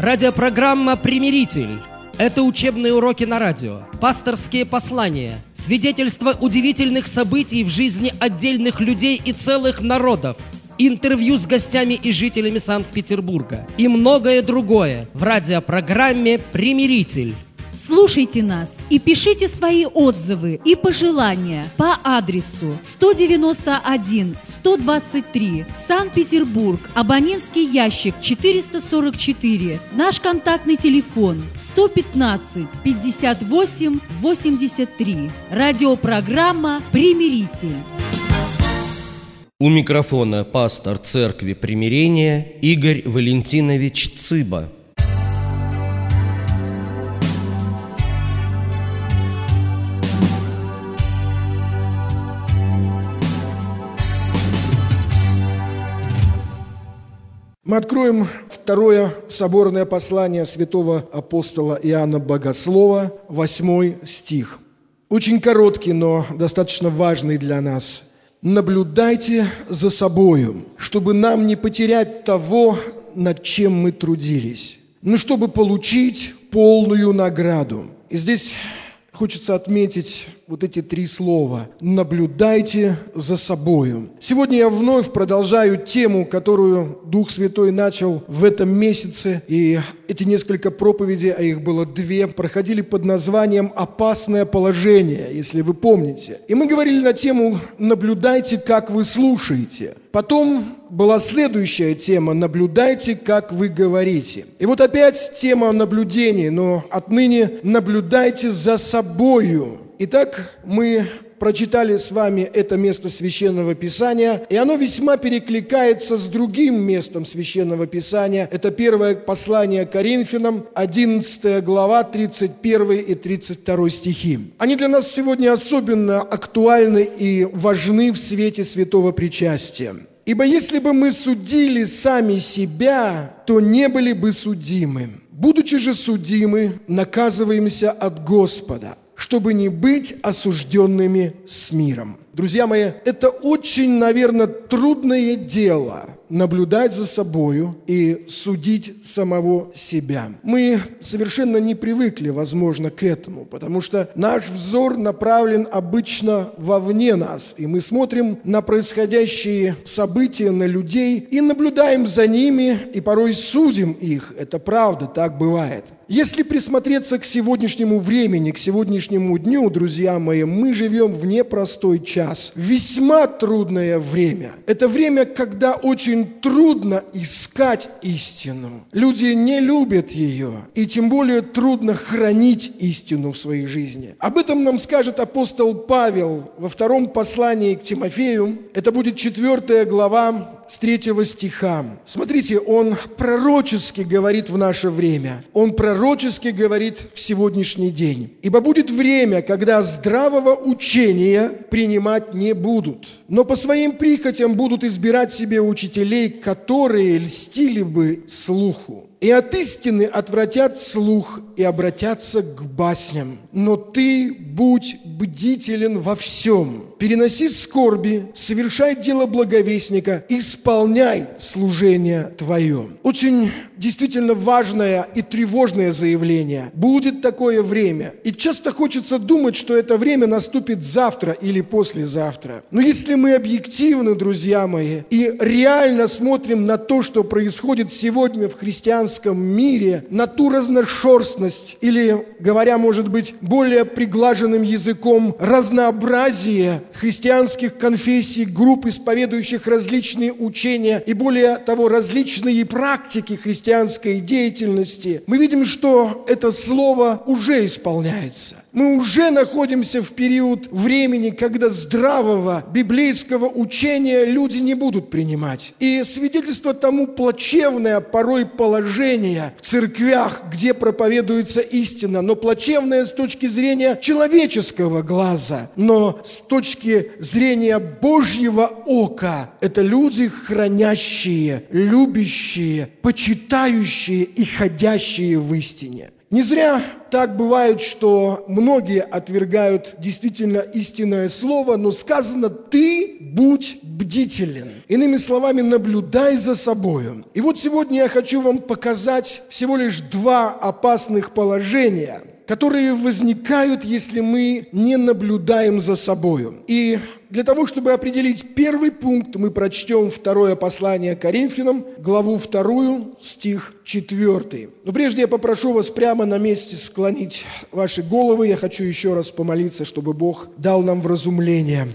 Радиопрограмма «Примиритель». Это учебные уроки на радио, пасторские послания, свидетельства удивительных событий в жизни отдельных людей и целых народов, интервью с гостями и жителями Санкт-Петербурга и многое другое в радиопрограмме «Примиритель». Слушайте нас и пишите свои отзывы и пожелания по адресу 191-123, Санкт-Петербург, абонентский ящик 444, наш контактный телефон 115-58-83. Радиопрограмма «Примиритель». У микрофона пастор Церкви Примирения Игорь Валентинович Цыба. Мы откроем второе соборное послание святого апостола Иоанна Богослова, 8 стих. Очень короткий, но достаточно важный для нас. «Наблюдайте за собою, чтобы нам не потерять того, над чем мы трудились, но чтобы получить полную награду». И здесь хочется отметить вот эти три слова «наблюдайте за собою». Сегодня я вновь продолжаю тему, которую Дух Святой начал в этом месяце. И эти несколько проповедей, а их было 2, проходили под названием «Опасное положение», если вы помните. И мы говорили на тему «Наблюдайте, как вы слушаете». Потом была следующая тема «Наблюдайте, как вы говорите». И вот опять тема наблюдения, но отныне «Наблюдайте за собою». Итак, мы прочитали с вами это место Священного Писания, и оно весьма перекликается с другим местом Священного Писания. Это первое послание Коринфянам, 11 глава, 31 и 32 стихи. Они для нас сегодня особенно актуальны и важны в свете святого причастия. «Ибо если бы мы судили сами себя, то не были бы судимы. Будучи же судимы, наказываемся от Господа, чтобы не быть осужденными с миром». Друзья мои, это очень, наверное, трудное дело – наблюдать за собою и судить самого себя. Мы совершенно не привыкли, возможно, к этому, потому что наш взор направлен обычно вовне нас, и мы смотрим на происходящие события, на людей, и наблюдаем за ними, и порой судим их. Это правда, так бывает. Если присмотреться к сегодняшнему времени, к сегодняшнему дню, друзья мои, мы живем в непростой час, в весьма трудное время. Это время, когда очень трудно искать истину. Люди не любят ее, и тем более трудно хранить истину в своей жизни. Об этом нам скажет апостол Павел во втором послании к Тимофею. Это будет 4 глава, с 3 стиха. Смотрите, он пророчески говорит в наше время. Он пророчески говорит в сегодняшний день. «Ибо будет время, когда здравого учения принимать не будут, но по своим прихотям будут избирать себе учителей, которые льстили бы слуху. И от истины отвратят слух и обратятся к басням. Но ты будь бдителен во всем, переноси скорби, совершай дело благовестника, исполняй служение твое». Очень действительно важное и тревожное заявление. Будет такое время. И часто хочется думать, что это время наступит завтра или послезавтра. Но если мы объективны, друзья мои, и реально смотрим на то, что происходит сегодня в христианском мире, на ту разношерстность, или, говоря, может быть, более приглаженным языком, разнообразие христианских конфессий, групп, исповедующих различные учения и, более того, различные практики христианской деятельности, мы видим, что это слово уже исполняется. Мы уже находимся в период времени, когда здравого библейского учения люди не будут принимать. И свидетельство тому плачевное порой положение в церквях, где проповедуется истина, но плачевное с точки зрения человеческого глаза, но с точки зрения Божьего ока. Это люди, хранящие, любящие, почитающие и ходящие в истине. Не зря так бывает, что многие отвергают действительно истинное слово, но сказано: «Ты будь бдителен». Иными словами, наблюдай за собою. И вот сегодня я хочу вам показать всего лишь два опасных положения, которые возникают, если мы не наблюдаем за собою. И для того, чтобы определить первый пункт, мы прочтем второе послание Коринфянам, главу 2, стих 4. Но прежде я попрошу вас прямо на месте склонить ваши головы. Я хочу еще раз помолиться, чтобы Бог дал нам вразумление.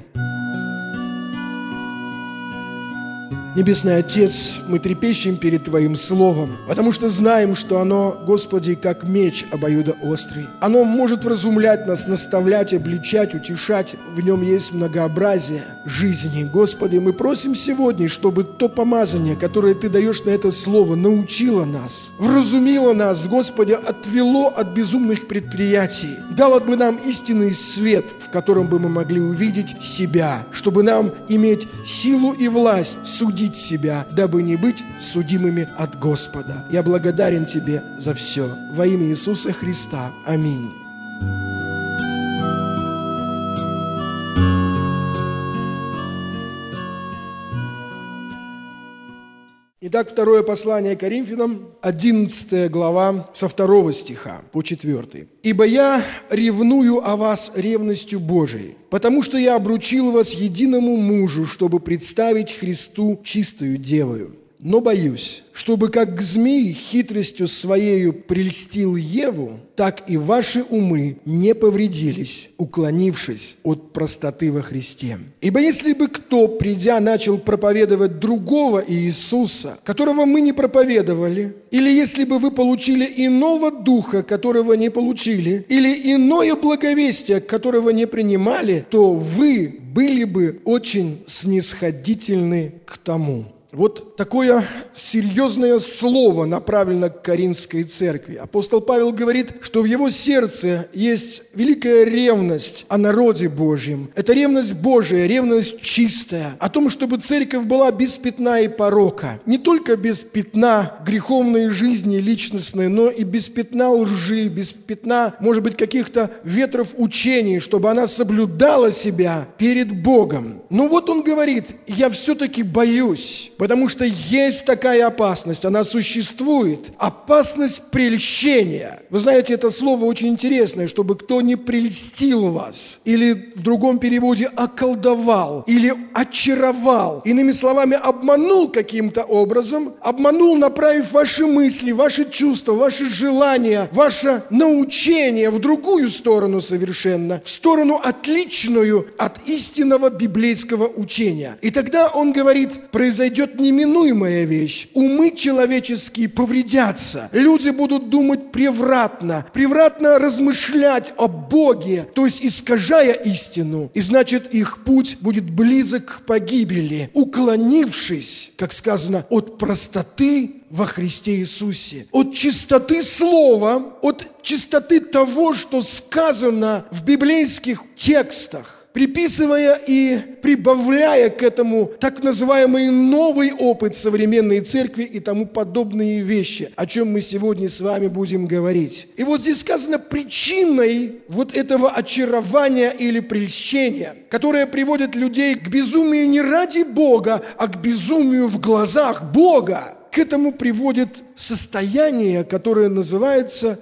Небесный Отец, мы трепещем перед Твоим Словом, потому что знаем, что оно, Господи, как меч обоюдоострый. Оно может вразумлять нас, наставлять, обличать, утешать. В нем есть многообразие жизни. Господи, мы просим сегодня, чтобы то помазание, которое Ты даешь на это Слово, научило нас, вразумило нас, Господи, отвело от безумных предприятий, дало бы нам истинный свет, в котором бы мы могли увидеть себя, чтобы нам иметь силу и власть судить себя, дабы не быть судимыми от Господа. Я благодарен Тебе за все. Во имя Иисуса Христа. Аминь. Итак, второе послание Коринфянам, 11 глава, со 2 стиха по 4. «Ибо я ревную о вас ревностью Божией, потому что я обручил вас единому мужу, чтобы представить Христу чистою девою. Но боюсь, чтобы как змей хитростью своею прельстил Еву, так и ваши умы не повредились, уклонившись от простоты во Христе. Ибо если бы кто, придя, начал проповедовать другого Иисуса, которого мы не проповедовали, или если бы вы получили иного духа, которого не получили, или иное благовестие, которого не принимали, то вы были бы очень снисходительны к тому». Вот такое серьезное слово направлено к Коринфской церкви. Апостол Павел говорит, что в его сердце есть великая ревность о народе Божьем. Это ревность Божия, ревность чистая, о том, чтобы церковь была без пятна и порока. Не только без пятна греховной жизни личностной, но и без пятна лжи, без пятна, может быть, каких-то ветров учений, чтобы она соблюдала себя перед Богом. Но вот он говорит: я все-таки боюсь, потому что есть такая опасность, она существует. Опасность прельщения. Вы знаете, это слово очень интересное, чтобы кто не прельстил вас, или в другом переводе околдовал, или очаровал. Иными словами, обманул каким-то образом, обманул, направив ваши мысли, ваши чувства, ваши желания, ваше научение в другую сторону совершенно, в сторону отличную от истинного библейского учения. И тогда он говорит, произойдет неминуемая вещь. Умы человеческие повредятся. Люди будут думать превратно размышлять о Боге, то есть искажая истину. И значит, их путь будет близок к погибели, уклонившись, как сказано, от простоты во Христе Иисусе, от чистоты слова, от чистоты того, что сказано в библейских текстах, приписывая и прибавляя к этому так называемый новый опыт современной церкви и тому подобные вещи, о чем мы сегодня с вами будем говорить. И вот здесь сказано, причиной вот этого очарования или прельщения, которое приводит людей к безумию не ради Бога, а к безумию в глазах Бога, к этому приводит состояние, которое называется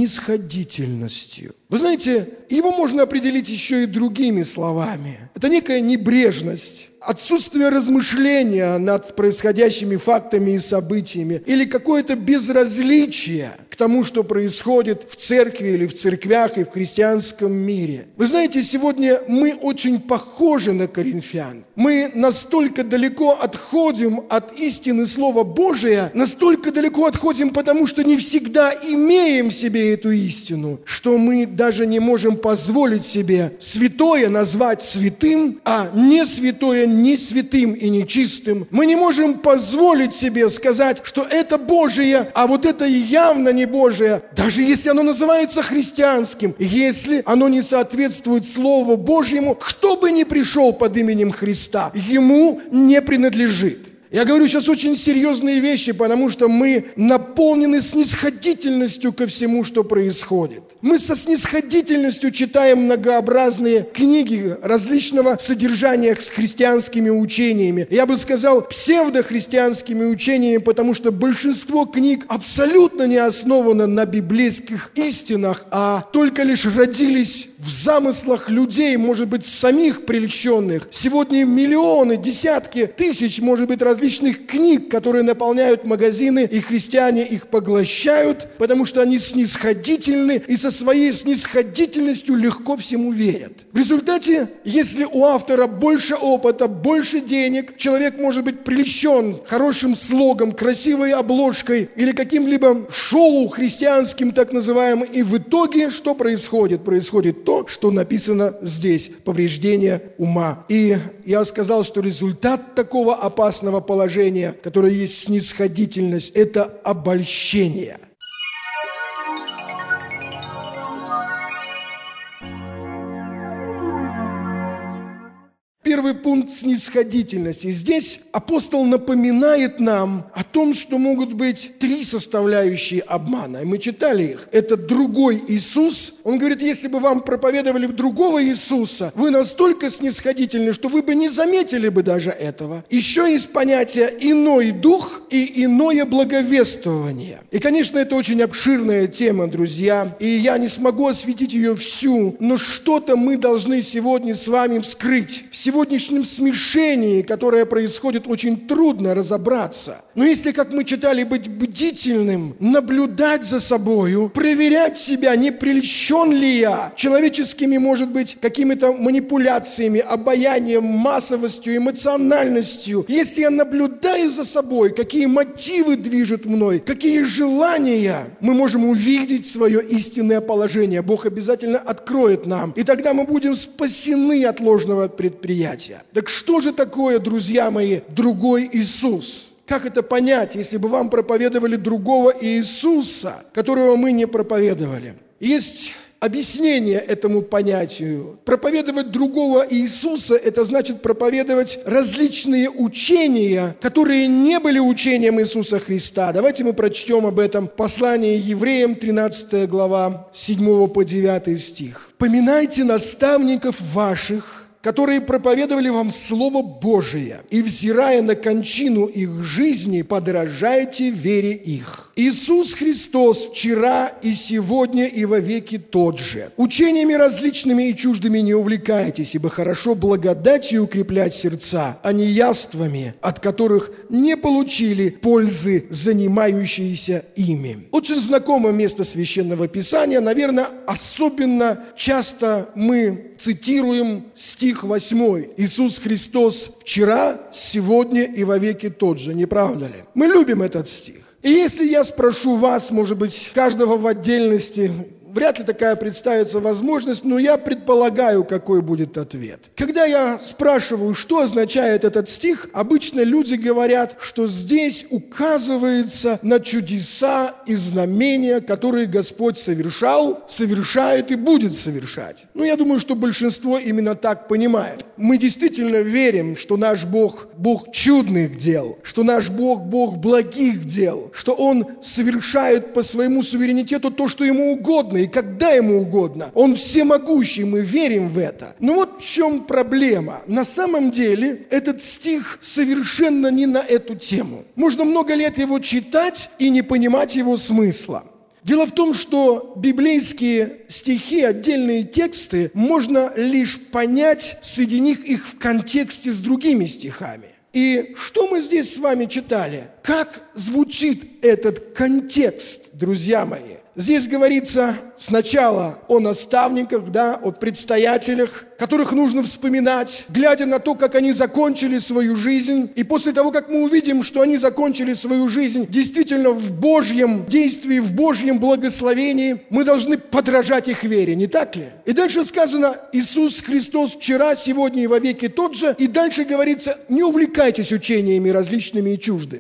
снисходительностью. Вы знаете, его можно определить еще и другими словами. Это некая небрежность, отсутствие размышления над происходящими фактами и событиями, или какое-то безразличие к тому, что происходит в церкви или в церквях и в христианском мире. Вы знаете, сегодня мы очень похожи на коринфян. Мы настолько далеко отходим от истины Слова Божия, настолько далеко отходим, потому что не всегда имеем в себе эту истину, что мы даже не можем позволить себе святое назвать святым, а не святое не святым и нечистым. Мы не можем позволить себе сказать, что это Божие, а вот это явно не Божие, даже если оно называется христианским, если оно не соответствует Слову Божьему, кто бы ни пришел под именем Христа, ему не принадлежит. Я говорю сейчас очень серьезные вещи, потому что мы наполнены снисходительностью ко всему, что происходит. Мы со снисходительностью читаем многообразные книги различного содержания с христианскими учениями. Я бы сказал, псевдохристианскими учениями, потому что большинство книг абсолютно не основано на библейских истинах, а только лишь родились в замыслах людей, может быть, самих прельщенных. Сегодня миллионы, десятки тысяч, может быть, различных книг, которые наполняют магазины, и христиане их поглощают, потому что они снисходительны и со своей снисходительностью легко всему верят. В результате, если у автора больше опыта, больше денег, человек может быть прельщен хорошим слогом, красивой обложкой или каким-либо шоу христианским, так называемым, и в итоге что происходит? Происходит то, что написано здесь, повреждение ума. И я сказал, что результат такого опасного положения, которое есть снисходительность, это обольщение. Первый пункт снисходительности. Здесь апостол напоминает нам о том, что могут быть три составляющие обмана. И мы читали их. Это другой Иисус. Он говорит, если бы вам проповедовали другого Иисуса, вы настолько снисходительны, что вы бы не заметили бы даже этого. Еще есть понятие иной дух и иное благовествование. И, конечно, это очень обширная тема, друзья. И я не смогу осветить ее всю, но что-то мы должны сегодня с вами вскрыть. В сегодняшнем смешении, которое происходит, очень трудно разобраться. Но если, как мы читали, быть бдительным, наблюдать за собою, проверять себя, не прельщен ли я человеческими, может быть, какими-то манипуляциями, обаянием, массовостью, эмоциональностью. Если я наблюдаю за собой, какие мотивы движут мной, какие желания, мы можем увидеть свое истинное положение. Бог обязательно откроет нам. И тогда мы будем спасены от ложного предприятия. Так что же такое, друзья мои, другой Иисус? Как это понять, если бы вам проповедовали другого Иисуса, которого мы не проповедовали? Есть объяснение этому понятию. Проповедовать другого Иисуса – это значит проповедовать различные учения, которые не были учением Иисуса Христа. Давайте мы прочтем об этом послание Евреям, 13 глава, 7 по 9 стих. «Поминайте наставников ваших, которые проповедовали вам Слово Божие, и, взирая на кончину их жизни, подражайте вере их. Иисус Христос вчера и сегодня и вовеки тот же. Учениями различными и чуждыми не увлекайтесь, ибо хорошо благодатью укреплять сердца, а не яствами, от которых не получили пользы занимающиеся ими». Очень знакомое место Священного Писания, наверное, особенно часто мы цитируем стих 8. «Иисус Христос вчера, сегодня и вовеки тот же». Не правда ли? Мы любим этот стих. И если я спрошу вас, может быть, каждого в отдельности, вряд ли такая представится возможность, но я предполагаю, какой будет ответ. Когда я спрашиваю, что означает этот стих, обычно люди говорят, что здесь указывается на чудеса и знамения, которые Господь совершал, совершает и будет совершать. Но я думаю, что большинство именно так понимает. Мы действительно верим, что наш Бог – Бог чудных дел, что наш Бог – Бог благих дел, что Он совершает по своему суверенитету то, что Ему угодно, и когда Ему угодно. Он всемогущий, мы верим в это. Но вот в чем проблема. На самом деле этот стих совершенно не на эту тему. Можно много лет его читать и не понимать его смысла. Дело в том, что библейские стихи, отдельные тексты, можно лишь понять, соединив их в контексте с другими стихами. И что мы здесь с вами читали? Как звучит этот контекст, друзья мои? Здесь говорится сначала о наставниках, о предстоятелях, которых нужно вспоминать, глядя на то, как они закончили свою жизнь. И после того, как мы увидим, что они закончили свою жизнь действительно в Божьем действии, в Божьем благословении, мы должны подражать их вере, не так ли? И дальше сказано: Иисус Христос вчера, сегодня и вовеки тот же. И дальше говорится: не увлекайтесь учениями различными и чуждыми.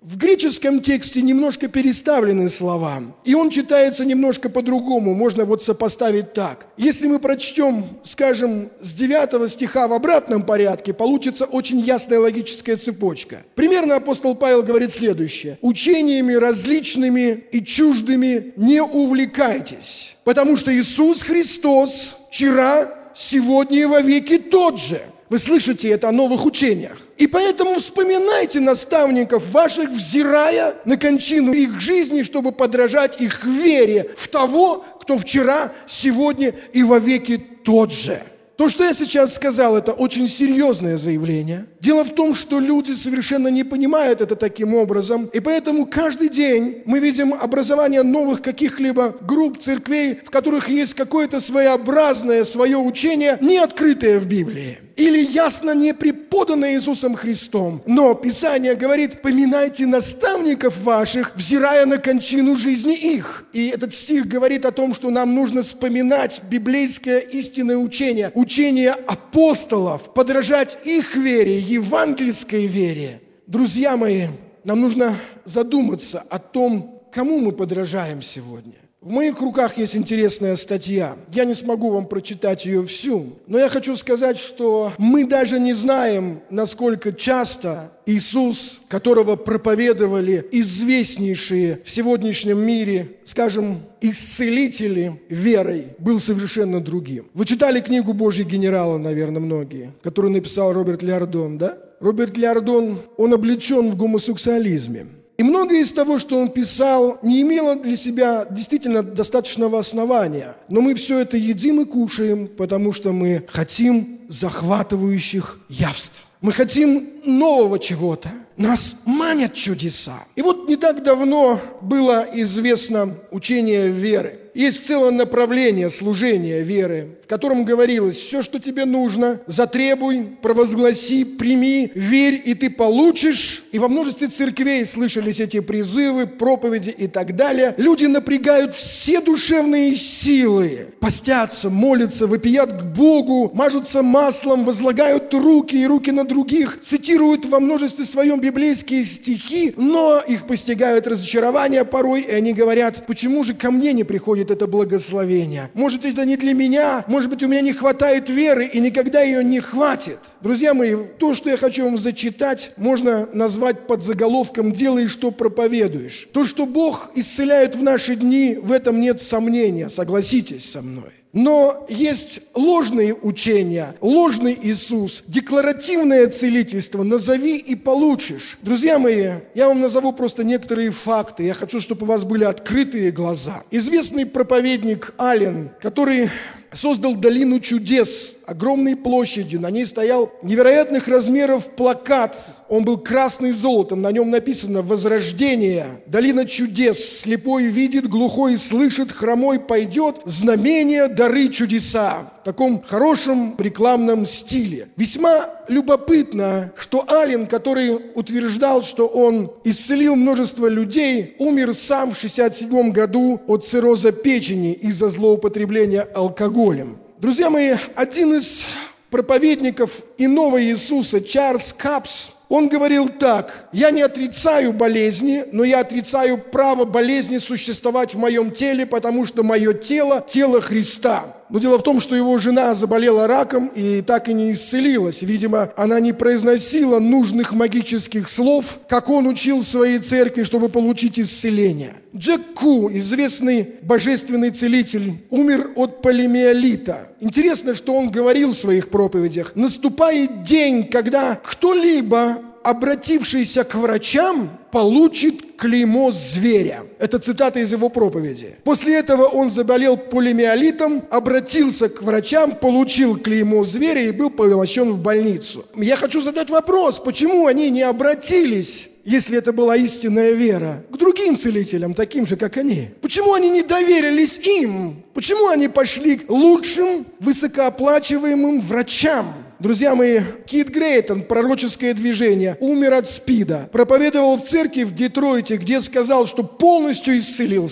В греческом тексте немножко переставлены слова, и он читается немножко по-другому, можно вот сопоставить так. Если мы прочтем, скажем, с 9 стиха в обратном порядке, получится очень ясная логическая цепочка. Примерно апостол Павел говорит следующее: «Учениями различными и чуждыми не увлекайтесь, потому что Иисус Христос вчера, сегодня и вовеки тот же». Вы слышите это о новых учениях. И поэтому вспоминайте наставников ваших, взирая на кончину их жизни, чтобы подражать их вере в того, кто вчера, сегодня и вовеки тот же. То, что я сейчас сказал, это очень серьезное заявление. Дело в том, что люди совершенно не понимают это таким образом, и поэтому каждый день мы видим образование новых каких-либо групп, церквей, в которых есть какое-то своеобразное свое учение, не открытое в Библии, или ясно не преподанное Иисусом Христом. Но Писание говорит: «Поминайте наставников ваших, взирая на кончину жизни их». И этот стих говорит о том, что нам нужно вспоминать библейское истинное учение, учение апостолов, подражать их вере, евангельской вере. Друзья мои, нам нужно задуматься о том, кому мы подражаем сегодня. В моих руках есть интересная статья. Я не смогу вам прочитать ее всю, но я хочу сказать, что мы даже не знаем, насколько часто Иисус, которого проповедовали известнейшие в сегодняшнем мире, скажем, исцелители верой, был совершенно другим. Вы читали книгу «Божьи генералы», наверное, многие, которую написал Роберт Лиардон, да? Роберт Лиардон, он облечен в гомосексуализме. И многое из того, что он писал, не имело для себя действительно достаточного основания. Но мы все это едим и кушаем, потому что мы хотим захватывающих явств. Мы хотим нового чего-то. Нас манят чудеса. И вот не так давно было известно учение веры. Есть целое направление служения веры, в котором говорилось: все, что тебе нужно, затребуй, провозгласи, прими, верь, и ты получишь. И во множестве церквей слышались эти призывы, проповеди и так далее. Люди напрягают все душевные силы, постятся, молятся, вопият к Богу, мажутся маслом, возлагают руки и руки на других, цитируют во множестве своем библейские стихи, но их постигают разочарования порой, и они говорят: почему же ко мне не приходит это благословение? Может, это не для меня? Может быть, у меня не хватает веры, и никогда ее не хватит. Друзья мои, то, что я хочу вам зачитать, можно назвать подзаголовком «Делай, что проповедуешь». То, что Бог исцеляет в наши дни, в этом нет сомнения, согласитесь со мной. Но есть ложные учения, ложный Иисус, декларативное целительство, назови и получишь. Друзья мои, я вам назову просто некоторые факты. Я хочу, чтобы у вас были открытые глаза. Известный проповедник Аллен, который создал долину чудес, огромной площадью. На ней стоял невероятных размеров плакат. Он был красный золотом. На нем написано «Возрождение». Долина чудес. Слепой видит, глухой слышит, хромой пойдет. Знамения, дары, чудеса. В таком хорошем рекламном стиле. Весьма любопытно, что Аллен, который утверждал, что он исцелил множество людей, умер сам в 1967 году от цирроза печени из-за злоупотребления алкоголем. Друзья мои, один из проповедников иного Иисуса, Чарльз Капс, он говорил так: «Я не отрицаю болезни, но я отрицаю право болезни существовать в моем теле, потому что мое тело – тело Христа». Но дело в том, что его жена заболела раком и так и не исцелилась. Видимо, она не произносила нужных магических слов, как он учил в своей церкви, чтобы получить исцеление. Джек Ку, известный божественный целитель, умер от полимиелита. Интересно, что он говорил в своих проповедях: «Наступает день, когда кто-либо, обратившийся к врачам, получит клеймо зверя». Это цитата из его проповеди. После этого он заболел полимиелитом, обратился к врачам, получил клеймо зверя и был помещен в больницу. Я хочу задать вопрос: почему они не обратились, если это была истинная вера, к другим целителям, таким же, как они? Почему они не доверились им? Почему они пошли к лучшим, высокооплачиваемым врачам? Друзья мои, Кит Грейтон, пророческое движение, умер от СПИДа. Проповедовал в церкви в Детройте, где сказал, что полностью исцелился.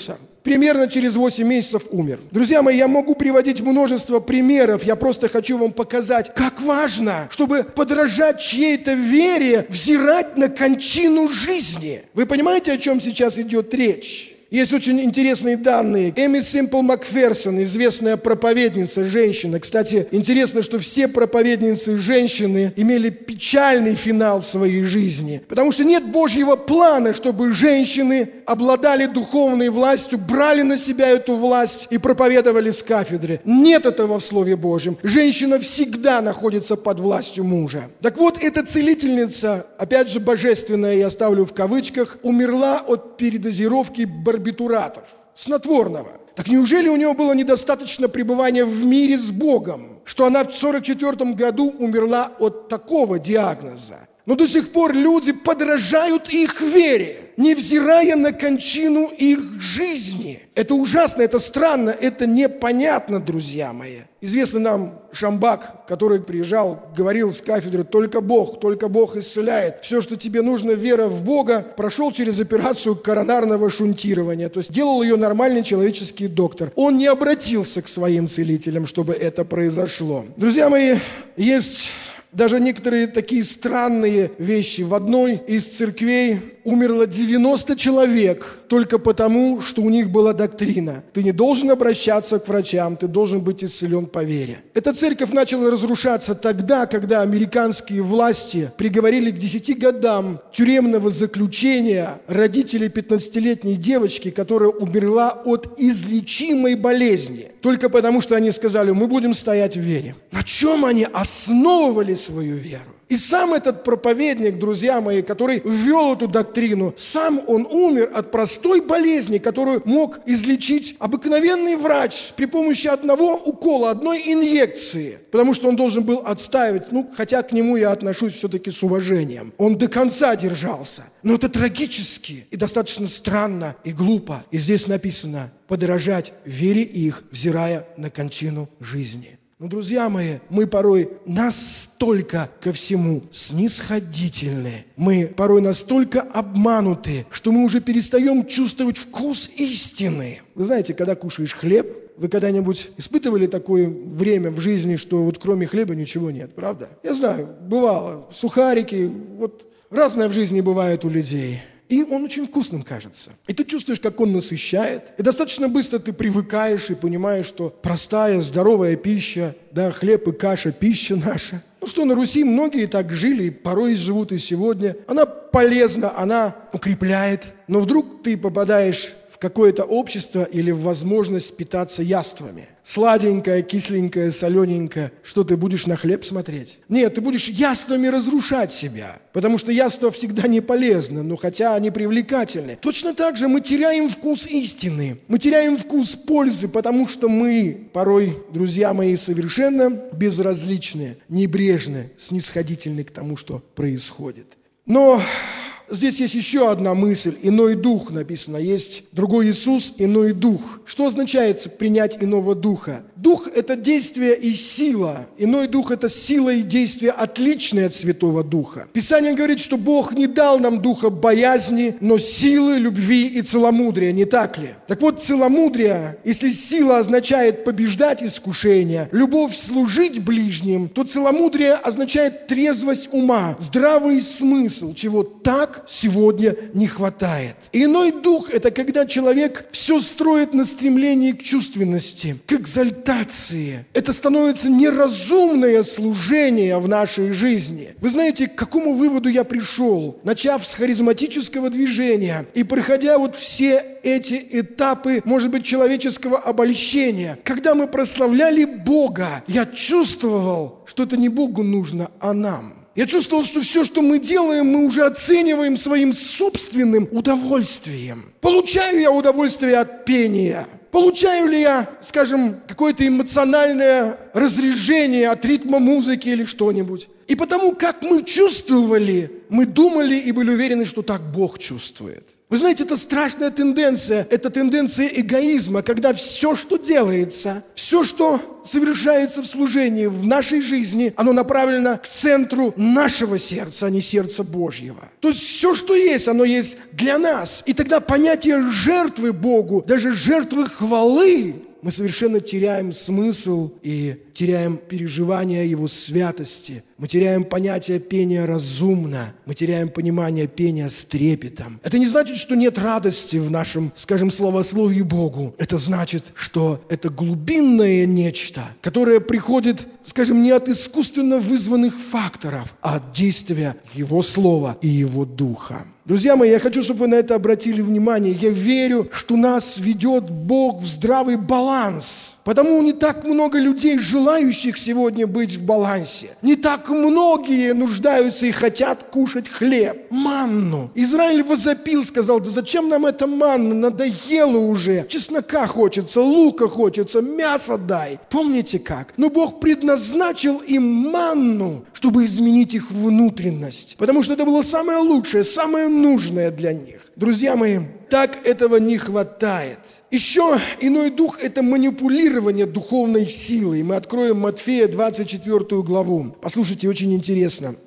примерно через 8 месяцев умер. Друзья мои, я могу приводить множество примеров, я просто хочу вам показать, как важно, чтобы подражать чьей-то вере, взирать на кончину жизни. Вы понимаете, о чем сейчас идет речь? Есть очень интересные данные. Эми Симпл Макферсон, известная проповедница, женщина. Кстати, интересно, что все проповедницы женщины имели печальный финал в своей жизни. Потому что нет Божьего плана, чтобы женщины обладали духовной властью, брали на себя эту власть и проповедовали с кафедры. Нет этого в Слове Божьем. Женщина всегда находится под властью мужа. Так вот, эта целительница, опять же божественная, я ставлю в кавычках, умерла от передозировки барбитуратов, снотворного. Так неужели у него было недостаточно пребывания в мире с Богом, что она в 1944 году умерла от такого диагноза? Но до сих пор люди подражают их вере, невзирая на кончину их жизни. Это ужасно, это странно, это непонятно, друзья мои. Известный нам Шамбак, который приезжал, говорил с кафедры: только Бог исцеляет. Все, что тебе нужно, вера в Бога, прошел через операцию коронарного шунтирования. То есть делал ее нормальный человеческий доктор. Он не обратился к своим целителям, чтобы это произошло. Друзья мои, есть даже некоторые такие странные вещи. В одной из церквей умерло 90 человек только потому, что у них была доктрина: ты не должен обращаться к врачам, ты должен быть исцелен по вере. Эта церковь начала разрушаться тогда, когда американские власти приговорили к 10 годам тюремного заключения родителей 15-летней девочки, которая умерла от излечимой болезни, только потому, что они сказали: мы будем стоять в вере. На чем они основывали свою веру? И сам этот проповедник, друзья мои, который ввел эту доктрину, сам он умер от простой болезни, которую мог излечить обыкновенный врач при помощи одного укола, одной инъекции. Потому что он должен был отстаивать, хотя к нему я отношусь все-таки с уважением. Он до конца держался. Но это трагически и достаточно странно и глупо. И здесь написано: подражать вере их, взирая на кончину жизни. Но, друзья мои, мы порой настолько ко всему снисходительны, мы порой настолько обмануты, что мы уже перестаем чувствовать вкус истины. Вы знаете, когда кушаешь хлеб, вы когда-нибудь испытывали такое время в жизни, что вот кроме хлеба ничего нет, правда? Я знаю, бывало, сухарики, разное в жизни бывает у людей. И он очень вкусным кажется. И ты чувствуешь, как он насыщает. И достаточно быстро ты привыкаешь и понимаешь, что простая, здоровая пища, хлеб и каша – пища наша. Что на Руси многие так жили, и порой живут и сегодня. Она полезна, она укрепляет. Но вдруг ты попадаешь в какое-то общество или в возможность питаться яствами. Сладенькое, кисленькое, солененькое. Что ты будешь на хлеб смотреть? Нет, ты будешь яствами разрушать себя. Потому что яства всегда не полезны, но хотя они привлекательны. Точно так же мы теряем вкус истины. Мы теряем вкус пользы, потому что мы порой, друзья мои, совершенно безразличны, небрежны, снисходительны к тому, что происходит. Но здесь есть еще одна мысль. Иной дух написано. Есть другой Иисус, иной дух. Что означает принять иного духа? Дух – это действие и сила. Иной дух – это сила и действие, отличные от Святого Духа. Писание говорит, что Бог не дал нам духа боязни, но силы, любви и целомудрия. Не так ли? Так вот, целомудрие, если сила означает побеждать искушения, любовь служить ближним, то целомудрие означает трезвость ума, здравый смысл, чего так сегодня не хватает. Иной дух – это когда человек все строит на стремлении к чувственности, к экзальтации. Это становится неразумное служение в нашей жизни. Вы знаете, к какому выводу я пришел, начав с харизматического движения и проходя все эти этапы, может быть, человеческого обольщения. Когда мы прославляли Бога, я чувствовал, что это не Богу нужно, а нам. Я чувствовал, что все, что мы делаем, мы уже оцениваем своим собственным удовольствием. Получаю я удовольствие от пения? Получаю ли я, скажем, какое-то эмоциональное разряжение от ритма музыки или что-нибудь? И потому, как мы чувствовали, мы думали и были уверены, что так Бог чувствует. Вы знаете, это страшная тенденция, это тенденция эгоизма, когда все, что делается, все, что совершается в служении, в нашей жизни, оно направлено к центру нашего сердца, а не сердца Божьего. То есть все, что есть, оно есть для нас. И тогда понятие жертвы Богу, даже жертвы хвалы, мы совершенно теряем смысл и теряем переживание Его святости. Мы теряем понятие пения разумно. Мы теряем понимание пения с трепетом. Это не значит, что нет радости в нашем, скажем, славословии Богу. Это значит, что это глубинное нечто, которое приходит, скажем, не от искусственно вызванных факторов, а от действия Его Слова и Его Духа. Друзья мои, я хочу, чтобы вы на это обратили внимание. Я верю, что нас ведет Бог в здравый баланс. Потому не так много людей, желающих сегодня быть в балансе. Не так многие нуждаются и хотят кушать хлеб, манну. Израиль возопил, сказал: да зачем нам эта манна, надоело уже. Чеснока хочется, лука хочется, мясо дай. Помните как? Но Бог предназначил им манну, чтобы изменить их внутренность. Потому что это было самое лучшее, самое нужное для них. Друзья мои, так этого не хватает. Еще иной дух – это манипулирование духовной силой. Мы откроем Матфея 24 главу. Послушайте, очень интересно.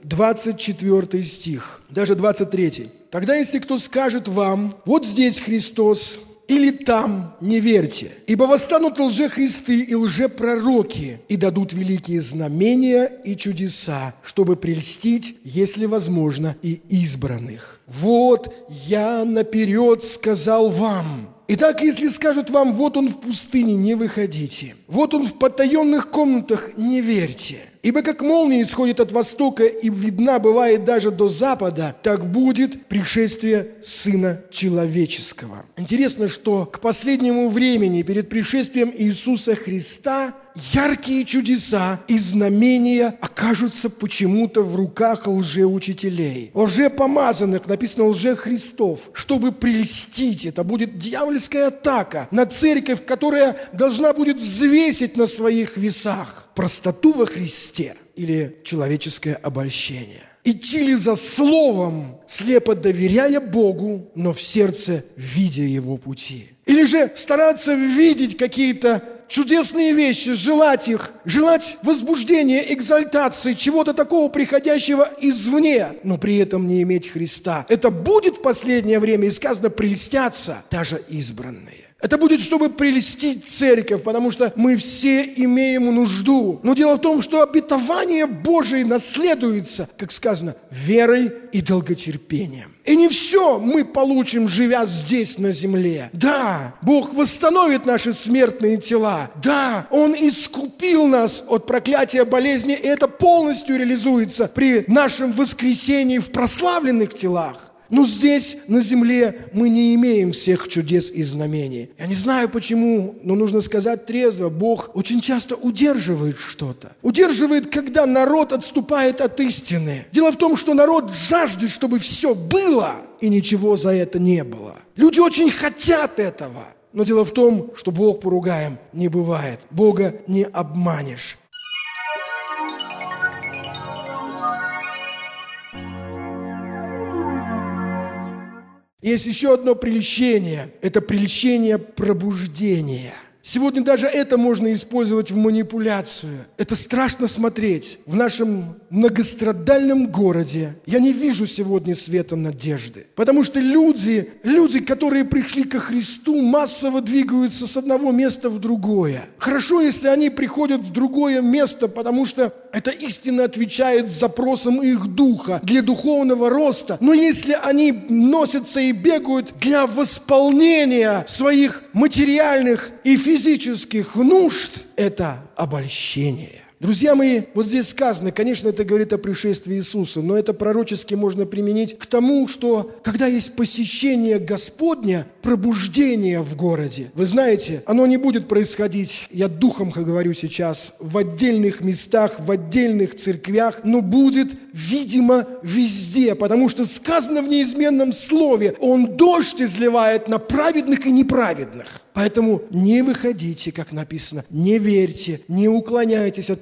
24 стих, даже 23. «Тогда, если кто скажет вам: вот здесь Христос, или там, не верьте. Ибо восстанут лжехристы и лжепророки, и дадут великие знамения и чудеса, чтобы прельстить, если возможно, и избранных. Вот я наперед сказал вам. Итак, если скажут вам: вот он в пустыне, не выходите. Вот он в потаенных комнатах, не верьте. Ибо как молния исходит от востока и видна бывает даже до запада, так будет пришествие Сына Человеческого». Интересно, что к последнему времени, перед пришествием Иисуса Христа, яркие чудеса и знамения окажутся почему-то в руках лжеучителей, лжепомазанных, написано лжехристов, чтобы прельстить. Это будет дьявольская атака на церковь, которая должна будет взвесить на своих весах простоту во Христе или человеческое обольщение. Идти ли за словом, слепо доверяя Богу, но в сердце видя Его пути? Или же стараться видеть какие-то чудесные вещи, желать их, желать возбуждения, экзальтации, чего-то такого приходящего извне, но при этом не иметь Христа. Это будет в последнее время, и сказано, прельстятся даже избранные. Это будет, чтобы прельстить церковь, потому что мы все имеем нужду. Но дело в том, что обетование Божие наследуется, как сказано, верой и долготерпением. И не все мы получим, живя здесь на земле. Да, Бог восстановит наши смертные тела. Да, Он искупил нас от проклятия болезни, и это полностью реализуется при нашем воскресении в прославленных телах. Но здесь, на земле, мы не имеем всех чудес и знамений. Я не знаю почему, но нужно сказать трезво, Бог очень часто удерживает что-то. Удерживает, когда народ отступает от истины. Дело в том, что народ жаждет, чтобы все было, и ничего за это не было. Люди очень хотят этого. Но дело в том, что Бог поругаем не бывает. Бога не обманешь. Есть еще одно прельщение. Это прельщение пробуждения. Сегодня даже это можно использовать в манипуляцию. Это страшно смотреть. В нашем многострадальном городе я не вижу сегодня света надежды. Потому что люди, которые пришли ко Христу, массово двигаются с одного места в другое. Хорошо, если они приходят в другое место, потому что это истинно отвечает запросам их духа для духовного роста. Но если они носятся и бегают для восполнения своих материальных и физических нужд, это обольщение. Друзья мои, вот здесь сказано, конечно, это говорит о пришествии Иисуса, но это пророчески можно применить к тому, что когда есть посещение Господня, пробуждение в городе, вы знаете, оно не будет происходить, я духом говорю сейчас, в отдельных местах, в отдельных церквях, но будет, видимо, везде, потому что сказано в неизменном слове, Он дождь изливает на праведных и неправедных. Поэтому не выходите, как написано, не верьте, не уклоняйтесь от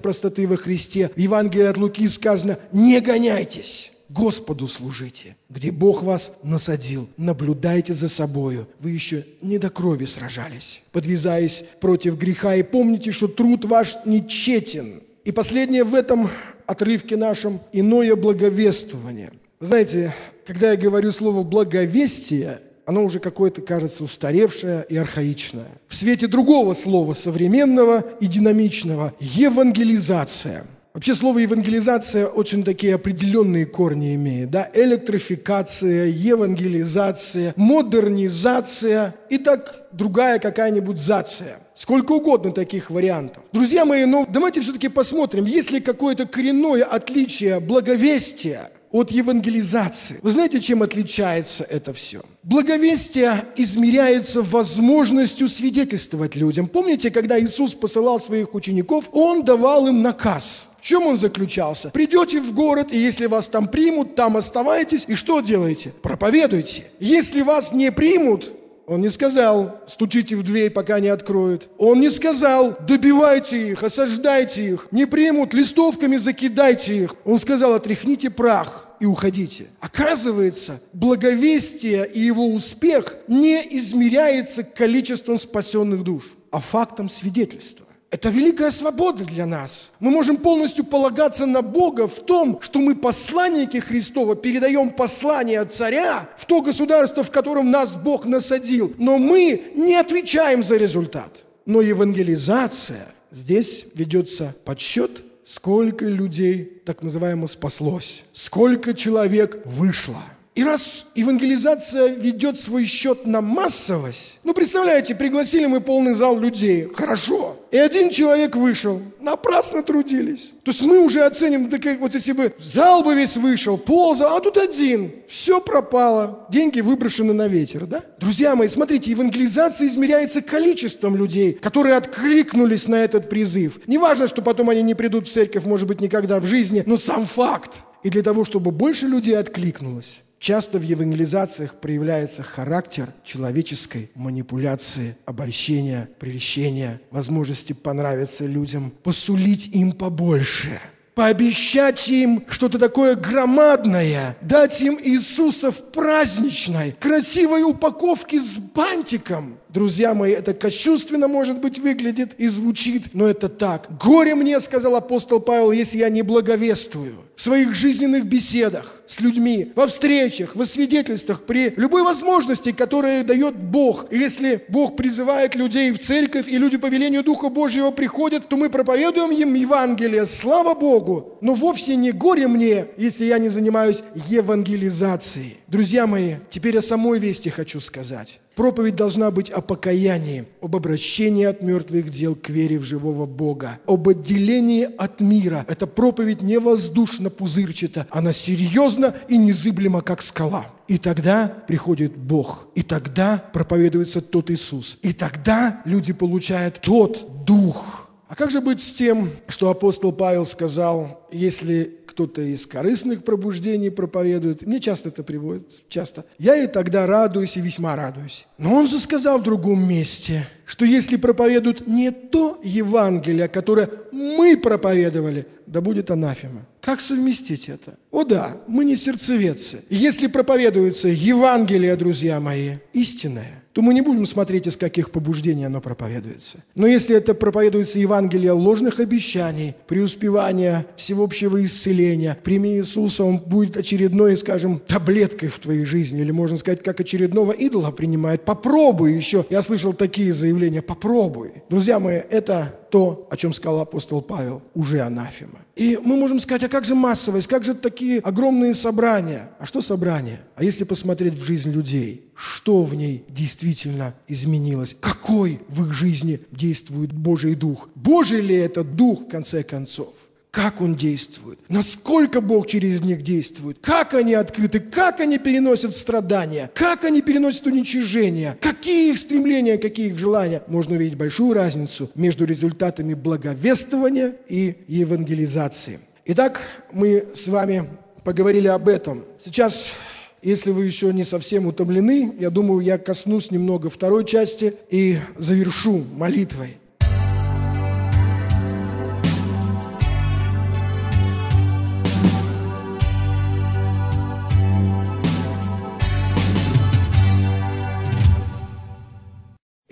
простоты во Христе. В Евангелии от Луки сказано: не гоняйтесь, Господу служите. Где Бог вас насадил, наблюдайте за собою. Вы еще не до крови сражались, подвязаясь против греха. И помните, что труд ваш не тщетен. И последнее в этом отрывке нашем – иное благовествование. Вы знаете, когда я говорю слово «благовестие», оно уже какое-то кажется устаревшее и архаичное. В свете другого слова, современного и динамичного – евангелизация. Вообще слово «евангелизация» очень такие определенные корни имеет. Да? Электрификация, евангелизация, модернизация и так другая какая-нибудь зация. Сколько угодно таких вариантов. Друзья мои, давайте все-таки посмотрим, есть ли какое-то коренное отличие благовестия от евангелизации. Вы знаете, чем отличается это все? Благовестие измеряется возможностью свидетельствовать людям. Помните, когда Иисус посылал своих учеников, Он давал им наказ. В чем он заключался? Придете в город, и если вас там примут, там оставайтесь, и что делаете? Проповедуйте. Если вас не примут, Он не сказал: стучите в дверь, пока не откроют. Он не сказал: добивайте их, осаждайте их. Не примут, листовками закидайте их. Он сказал: отряхните прах и уходите. Оказывается, благовестие и его успех не измеряется количеством спасенных душ, а фактом свидетельства. Это великая свобода для нас. Мы можем полностью полагаться на Бога в том, что мы, посланники Христова, передаем послание царя в то государство, в котором нас Бог насадил. Но мы не отвечаем за результат. Но евангелизация, здесь ведется подсчет, сколько людей так называемо спаслось, сколько человек вышло. И раз евангелизация ведет свой счет на массовость, представляете, пригласили мы полный зал людей, хорошо, и один человек вышел, напрасно трудились. То есть мы уже оценим, вот если бы зал бы весь вышел, ползал, а тут один, все пропало, деньги выброшены на ветер, да? Друзья мои, смотрите, евангелизация измеряется количеством людей, которые откликнулись на этот призыв. Не важно, что потом они не придут в церковь, может быть, никогда в жизни, но сам факт. И для того, чтобы больше людей откликнулось, часто в евангелизациях проявляется характер человеческой манипуляции, обольщения, прельщения, возможности понравиться людям, посулить им побольше, пообещать им что-то такое громадное, дать им Иисуса в праздничной, красивой упаковке с бантиком. Друзья мои, это кощунственно, может быть, выглядит и звучит, но это так. «Горе мне, — сказал апостол Павел, — если я не благовествую в своих жизненных беседах с людьми, во встречах, во свидетельствах, при любой возможности, которую дает Бог. И если Бог призывает людей в церковь, и люди по велению Духа Божьего приходят, то мы проповедуем им Евангелие, слава Богу. Но вовсе не горе мне, если я не занимаюсь евангелизацией». Друзья мои, теперь о самой вести хочу сказать. Проповедь должна быть о покаянии, об обращении от мертвых дел к вере в живого Бога, об отделении от мира. Эта проповедь не воздушно-пузырчата, она серьезна и незыблема, как скала. И тогда приходит Бог, и тогда проповедуется тот Иисус, и тогда люди получают тот Дух. А как же быть с тем, что апостол Павел сказал, если кто-то из корыстных пробуждений проповедует, мне часто это приводится, я и тогда радуюсь, и весьма радуюсь. Но он же сказал в другом месте, что если проповедуют не то Евангелие, которое мы проповедовали, да будет анафема. Как совместить это? О да, мы не сердцеведцы. Если проповедуется Евангелие, друзья мои, истинное, то мы не будем смотреть, из каких побуждений оно проповедуется. Но если это проповедуется Евангелие ложных обещаний, преуспевания, всеобщего исцеления, прими Иисуса, Он будет очередной, скажем, таблеткой в твоей жизни, или, можно сказать, как очередного идола принимает. Попробуй еще. Я слышал такие заявления. Попробуй. Друзья мои, это то, о чем сказал апостол Павел, уже анафема. И мы можем сказать, а как же массовость, как же такие огромные собрания? А что собрания? А если посмотреть в жизнь людей, что в ней действительно изменилось? Какой в их жизни действует Божий Дух? Божий ли это Дух, в конце концов? Как Он действует? Насколько Бог через них действует? Как они открыты? Как они переносят страдания? Как они переносят уничижение? Какие их стремления, какие их желания? Можно увидеть большую разницу между результатами благовествования и евангелизации. Итак, мы с вами поговорили об этом. Сейчас, если вы еще не совсем утомлены, я думаю, я коснусь немного второй части и завершу молитвой.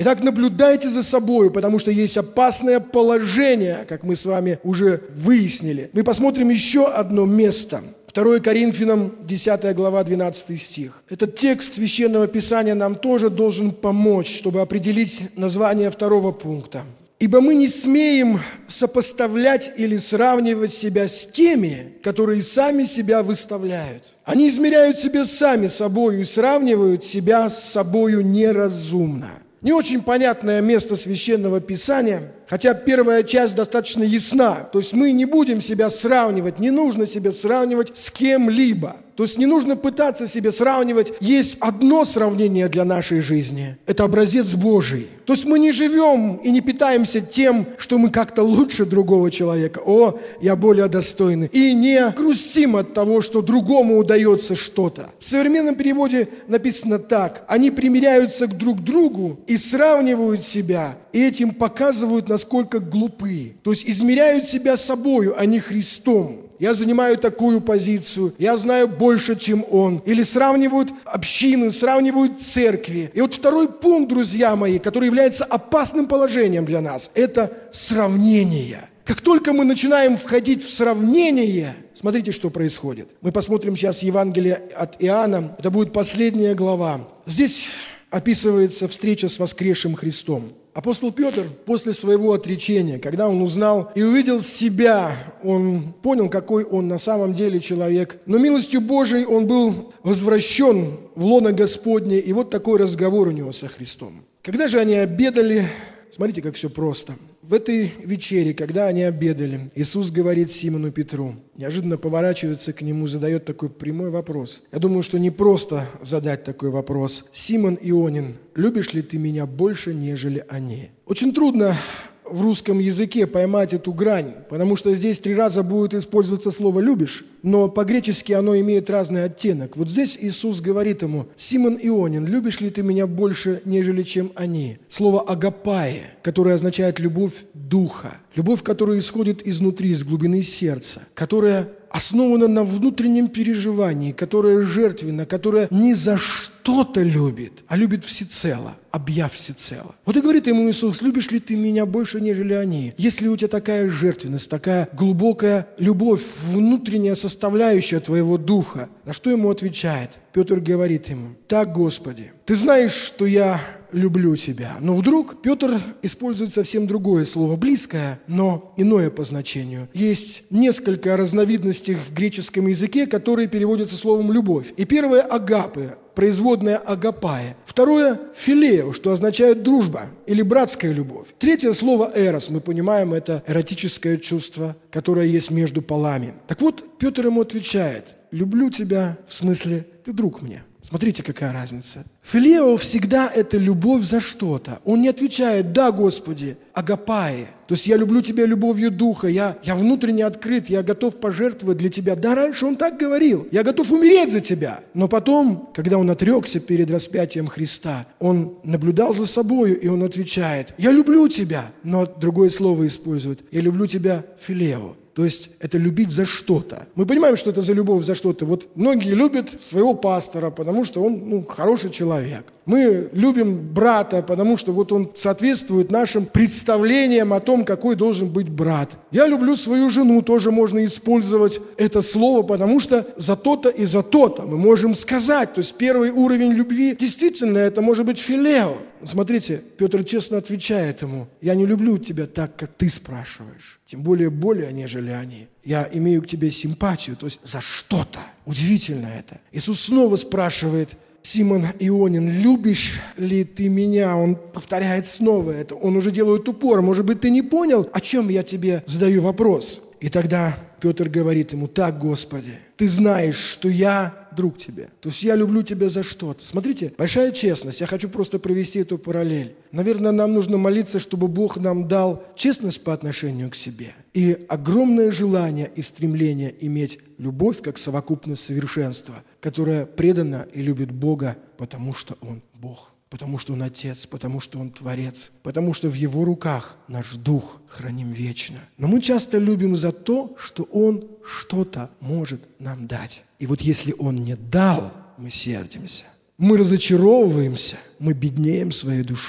Итак, наблюдайте за собой, потому что есть опасное положение, как мы с вами уже выяснили. Мы посмотрим еще одно место. 2 Коринфянам, 10 глава, 12 стих. Этот текст Священного Писания нам тоже должен помочь, чтобы определить название второго пункта. «Ибо мы не смеем сопоставлять или сравнивать себя с теми, которые сами себя выставляют. Они измеряют себя сами собою и сравнивают себя с собою неразумно». Не очень понятное место Священного Писания, хотя первая часть достаточно ясна. То есть мы не будем себя сравнивать, не нужно себя сравнивать с кем-либо. То есть не нужно пытаться себя сравнивать. Есть одно сравнение для нашей жизни. Это образец Божий. То есть мы не живем и не питаемся тем, что мы как-то лучше другого человека. О, я более достойный. И не грустим от того, что другому удается что-то. В современном переводе написано так. Они примиряются друг к другу и сравнивают себя, и этим показывают, насколько глупы. То есть измеряют себя собою, а не Христом. Я занимаю такую позицию, я знаю больше, чем он. Или сравнивают общины, сравнивают церкви. И вот второй пункт, друзья мои, который является опасным положением для нас, это сравнение. Как только мы начинаем входить в сравнение, смотрите, что происходит. Мы посмотрим сейчас Евангелие от Иоанна. Это будет последняя глава. Здесь описывается встреча с воскресшим Христом. Апостол Петр после своего отречения, когда он узнал и увидел себя, он понял, какой он на самом деле человек. Но милостью Божией он был возвращен в лоно Господне, и вот такой разговор у него со Христом. Когда же они обедали, смотрите, как все просто. В этой вечере, когда они обедали, Иисус говорит Симону Петру, неожиданно поворачивается к нему, задает такой прямой вопрос. Я думаю, что не просто задать такой вопрос. «Симон Ионин, любишь ли ты меня больше, нежели они?» Очень трудно в русском языке поймать эту грань, потому что здесь 3 раза будет использоваться слово «любишь», но по-гречески оно имеет разный оттенок. Вот здесь Иисус говорит ему: «Симон Ионин, любишь ли ты меня больше, нежели чем они?» Слово «агапае», которое означает «любовь духа», любовь, которая исходит изнутри, из глубины сердца, которая основана на внутреннем переживании, которая жертвенна, которая не за что-то любит, а любит всецело, объяв всецело. Вот и говорит ему Иисус: любишь ли ты меня больше, нежели они? Если у тебя такая жертвенность, такая глубокая любовь, внутренняя составляющая твоего духа, на что ему отвечает? Петр говорит ему: так, Господи, ты знаешь, что я люблю тебя. Но вдруг Петр использует совсем другое слово, близкое, но иное по значению. Есть несколько разновидностей в греческом языке, которые переводятся словом «любовь». И первое – агапы, производная агапая. Второе – филео, что означает дружба или братская любовь. Третье слово эрос, мы понимаем, это эротическое чувство, которое есть между полами. Так вот, Петр ему отвечает: люблю тебя, в смысле, ты друг мне. Смотрите, какая разница. Филео всегда это любовь за что-то. Он не отвечает: да, Господи, агапае. То есть я люблю тебя любовью духа, я внутренне открыт, я готов пожертвовать для тебя. Да, раньше он так говорил: я готов умереть за тебя. Но потом, когда он отрекся перед распятием Христа, он наблюдал за собою, и он отвечает: я люблю тебя. Но другое слово использует: я люблю тебя филео. То есть это любить за что-то. Мы понимаем, что это за любовь за что-то. Вот многие любят своего пастора, потому что он хороший человек. Мы любим брата, потому что вот он соответствует нашим представлениям о том, какой должен быть брат. Я люблю свою жену, тоже можно использовать это слово, потому что за то-то и за то-то мы можем сказать. То есть первый уровень любви, действительно, это может быть филео. Смотрите, Петр честно отвечает ему: я не люблю тебя так, как ты спрашиваешь, тем более, нежели они. Я имею к тебе симпатию, то есть за что-то. Удивительно это. Иисус снова спрашивает: Симон Ионин, любишь ли ты меня? Он повторяет снова это. Он уже делает упор. Может быть, ты не понял, о чем я тебе задаю вопрос? И тогда Петр говорит ему: так, Господи, ты знаешь, что я друг тебе. То есть я люблю тебя за что-то. Смотрите, большая честность. Я хочу просто провести эту параллель. Наверное, нам нужно молиться, чтобы Бог нам дал честность по отношению к себе и огромное желание и стремление иметь любовь как совокупность совершенства, которая предана и любит Бога, потому что Он Бог. Потому что Он Отец, потому что Он Творец, потому что в Его руках наш дух храним вечно. Но мы часто любим за то, что Он что-то может нам дать. И вот если Он не дал, мы сердимся, мы разочаровываемся, мы беднеем своей душой.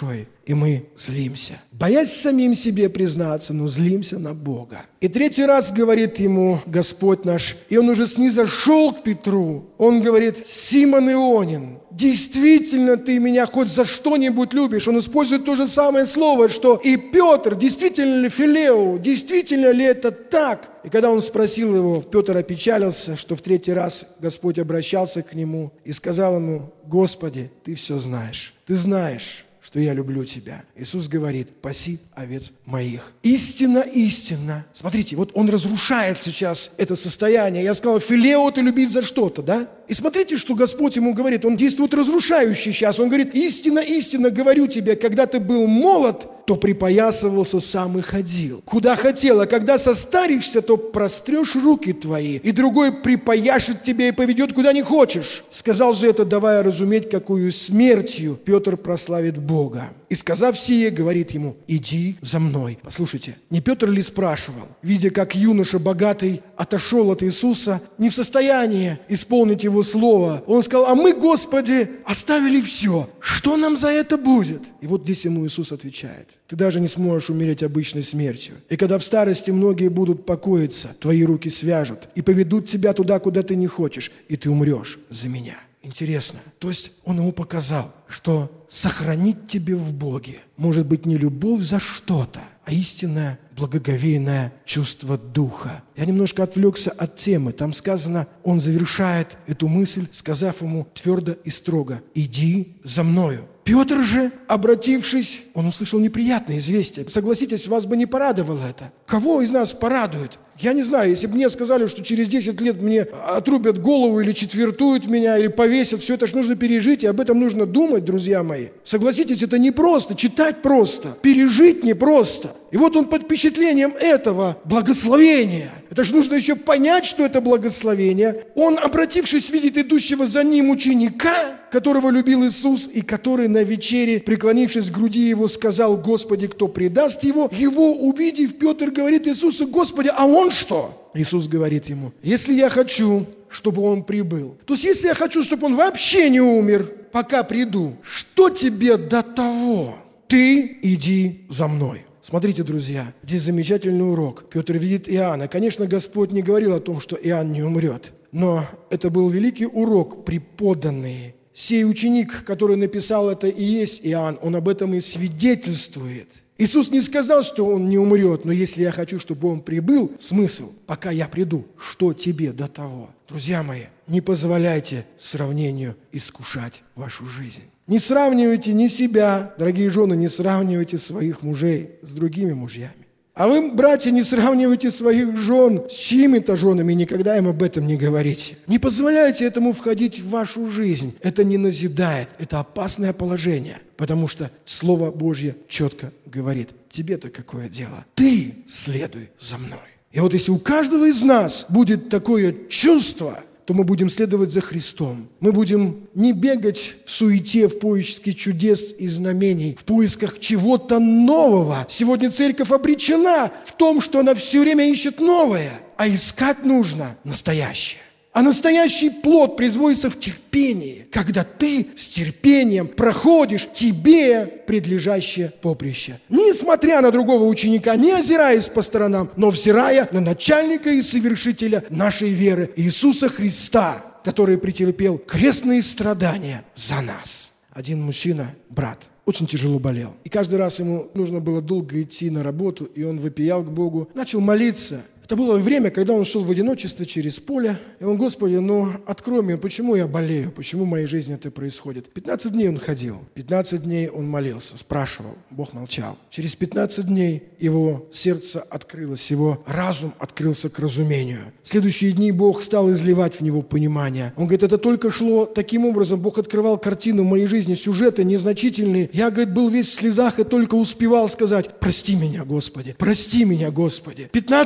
и мы злимся. Боясь самим себе признаться, но злимся на Бога. И третий раз говорит ему Господь наш, и он уже снизошел к Петру. Он говорит: «Симон Ионин, действительно ты меня хоть за что-нибудь любишь?» Он использует то же самое слово, что и Петр, действительно ли филео, действительно ли это так? И когда он спросил его, Петр опечалился, что в третий раз Господь обращался к нему и сказал ему: «Господи, ты все знаешь, ты знаешь, что я люблю тебя». Иисус говорит: «Паси овец моих». Истинно, истинно. Смотрите, вот он разрушает сейчас это состояние. Я сказал, филео ты любить за что-то, да? И смотрите, что Господь ему говорит. Он действует разрушающе сейчас. Он говорит: «Истинно, истинно говорю тебе, когда ты был молод, то припоясывался сам и ходил, куда хотел, а когда состаришься, то прострешь руки твои, и другой припояшет тебя и поведет, куда не хочешь». Сказал же это, давая разуметь, какую смертью Петр прославит Бога. И сказав сие, говорит ему: «Иди за мной». Послушайте, не Петр ли спрашивал, видя, как юноша богатый отошел от Иисуса, не в состоянии исполнить его слово? Он сказал: «А мы, Господи, оставили все. Что нам за это будет?» И вот здесь ему Иисус отвечает: «Ты даже не сможешь умереть обычной смертью. И когда в старости многие будут покоиться, твои руки свяжут и поведут тебя туда, куда ты не хочешь, и ты умрешь за меня». Интересно. То есть он ему показал, что сохранить тебе в Боге может быть не любовь за что-то, а истинное благоговейное чувство духа. Я немножко отвлекся от темы. Там сказано, он завершает эту мысль, сказав ему твердо и строго: «Иди за мною». Петр же, обратившись, он услышал неприятное известие. Согласитесь, вас бы не порадовало это. Кого из нас порадует? Я не знаю, если бы мне сказали, что через 10 лет мне отрубят голову или четвертуют меня, или повесят, все это же нужно пережить, и об этом нужно думать, друзья мои. Согласитесь, это не просто, читать просто, пережить непросто. И вот он под впечатлением этого благословения. Это же нужно еще понять, что это благословение. Он, обратившись, видит идущего за ним ученика, которого любил Иисус, и который на вечере, преклонившись к груди его, сказал: «Господи, кто предаст его?» Его увидев, Петр говорит Иисусу: «Господи, а он что?» Иисус говорит ему: «Если я хочу, чтобы он прибыл, то есть если я хочу, чтобы он вообще не умер, пока приду, что тебе до того? Ты иди за мной». Смотрите, друзья, здесь замечательный урок. Петр видит Иоанна. Конечно, Господь не говорил о том, что Иоанн не умрет, но это был великий урок, преподанный. Сей ученик, который написал это, и есть Иоанн, он об этом и свидетельствует. Иисус не сказал, что он не умрет, но если я хочу, чтобы он прибыл, смысл, пока я приду, что тебе до того? Друзья мои, не позволяйте сравнению искушать вашу жизнь. Не сравнивайте ни себя, дорогие жены, не сравнивайте своих мужей с другими мужьями. А вы, братья, не сравнивайте своих жен с чьими-то женами, никогда им об этом не говорите. Не позволяйте этому входить в вашу жизнь. Это не назидает, это опасное положение, потому что Слово Божье четко говорит: тебе-то какое дело? Ты следуй за мной. И вот если у каждого из нас будет такое чувство, то мы будем следовать за Христом. Мы будем не бегать в суете, в поиске чудес и знамений, в поисках чего-то нового. Сегодня церковь обречена в том, что она все время ищет новое, а искать нужно настоящее. А настоящий плод производится в терпении, когда ты с терпением проходишь тебе предлежащее поприще. Несмотря на другого ученика, не озираясь по сторонам, но взирая на начальника и совершителя нашей веры, Иисуса Христа, который претерпел крестные страдания за нас. Один мужчина, брат, очень тяжело болел. И каждый раз ему нужно было долго идти на работу, и он вопиял к Богу, начал молиться. Это было время, когда он шел в одиночестве через поле, и он: «Господи, открой мне, почему я болею, почему в моей жизни это происходит?» 15 дней он ходил, 15 дней он молился, спрашивал, Бог молчал. Через 15 дней его сердце открылось, его разум открылся к разумению. В следующие дни Бог стал изливать в него понимание. Он говорит: это только шло таким образом, Бог открывал картину в моей жизни, сюжеты незначительные. Я, говорит, был весь в слезах и только успевал сказать: «Прости меня, Господи, прости меня, Господи». 15 дней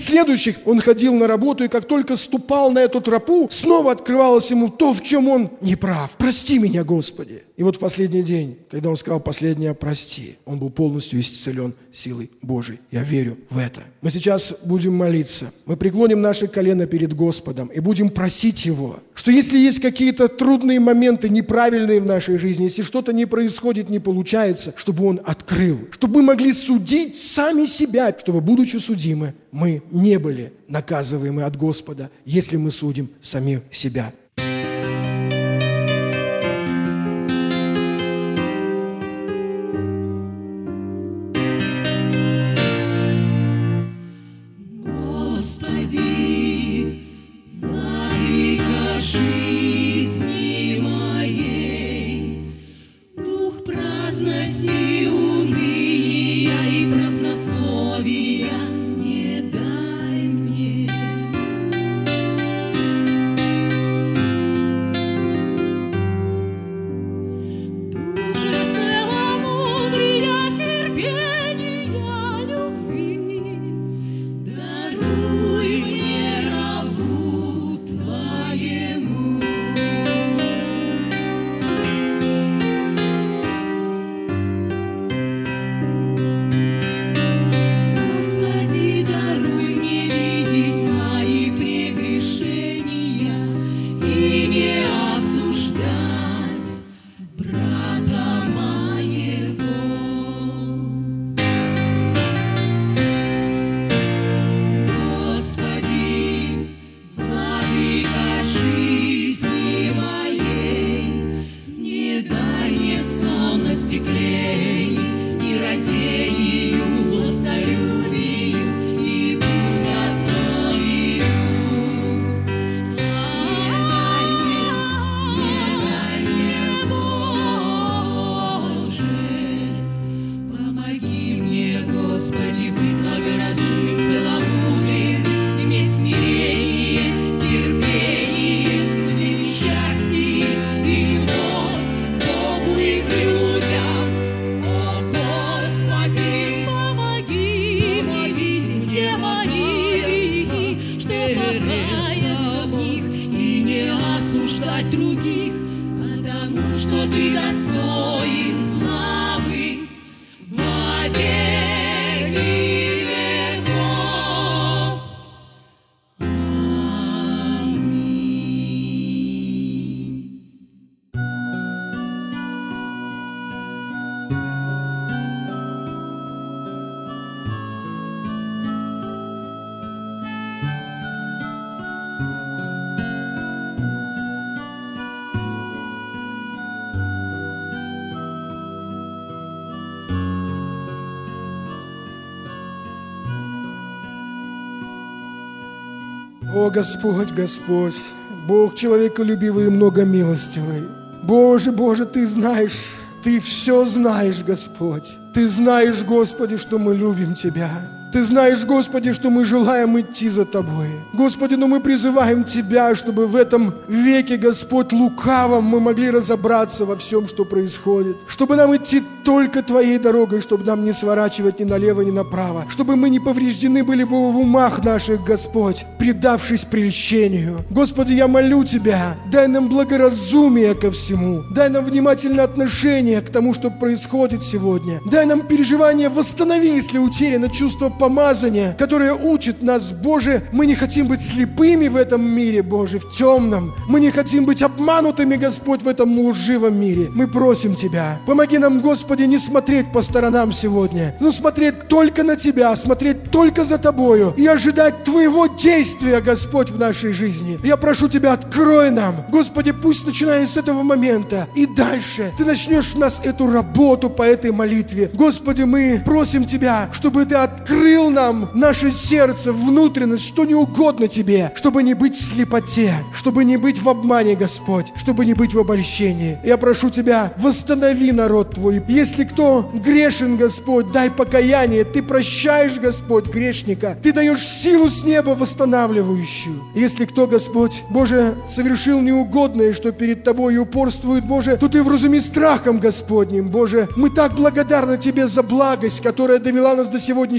следующих он ходил на работу, и как только ступал на эту тропу, снова открывалось ему то, в чем он не прав. Прости меня, Господи. И вот в последний день, когда он сказал последнее «прости», он был полностью исцелен силой Божией. Я верю в это. Мы сейчас будем молиться. Мы преклоним наши колена перед Господом и будем просить Его, что если есть какие-то трудные моменты, неправильные в нашей жизни, если что-то не происходит, не получается, чтобы Он открыл, чтобы мы могли судить сами себя, чтобы, будучи судимы, мы не были наказываемы от Господа, если мы судим сами себя. О, Господь, Господь, Бог человеколюбивый и многомилостивый. Боже, Боже, Ты знаешь, Ты все знаешь, Господь. Ты знаешь, Господи, что мы любим Тебя. Ты знаешь, Господи, что мы желаем идти за Тобой. Господи, но мы призываем Тебя, чтобы в этом веке, Господь, лукавом мы могли разобраться во всем, что происходит. Чтобы нам идти только Твоей дорогой, чтобы нам не сворачивать ни налево, ни направо. Чтобы мы не повреждены были бы в умах наших, Господь, предавшись прельщению. Господи, я молю Тебя, дай нам благоразумие ко всему. Дай нам внимательное отношение к тому, что происходит сегодня. Дай нам переживание, восстанови, если утеряно чувство помазания, которое учит нас, Боже. Мы не хотим быть слепыми в этом мире, Боже, в темном. Мы не хотим быть обманутыми, Господь, в этом лживом мире. Мы просим Тебя, помоги нам, Господи, не смотреть по сторонам сегодня, но смотреть только на Тебя, смотреть только за Тобою и ожидать Твоего действия, Господь, в нашей жизни. Я прошу Тебя, открой нам, Господи, пусть, начиная с этого момента и дальше, Ты начнешь в нас эту работу по этой молитве. Господи, мы просим Тебя, чтобы Ты открыл нам наше сердце, внутренность, что не угодно Тебе, чтобы не быть в слепоте, чтобы не быть в обмане, Господь, чтобы не быть в обольщении. Я прошу Тебя, восстанови народ Твой. Если кто грешен, Господь, дай покаяние. Ты прощаешь, Господь, грешника. Ты даешь силу с неба восстанавливающую. Если кто, Господь, Боже, совершил неугодное, что перед Тобой упорствует, Боже, то Ты вразуми страхом Господним, Боже. Мы так благодарны Тебе за благость, которая довела нас до сегодняшнего дня.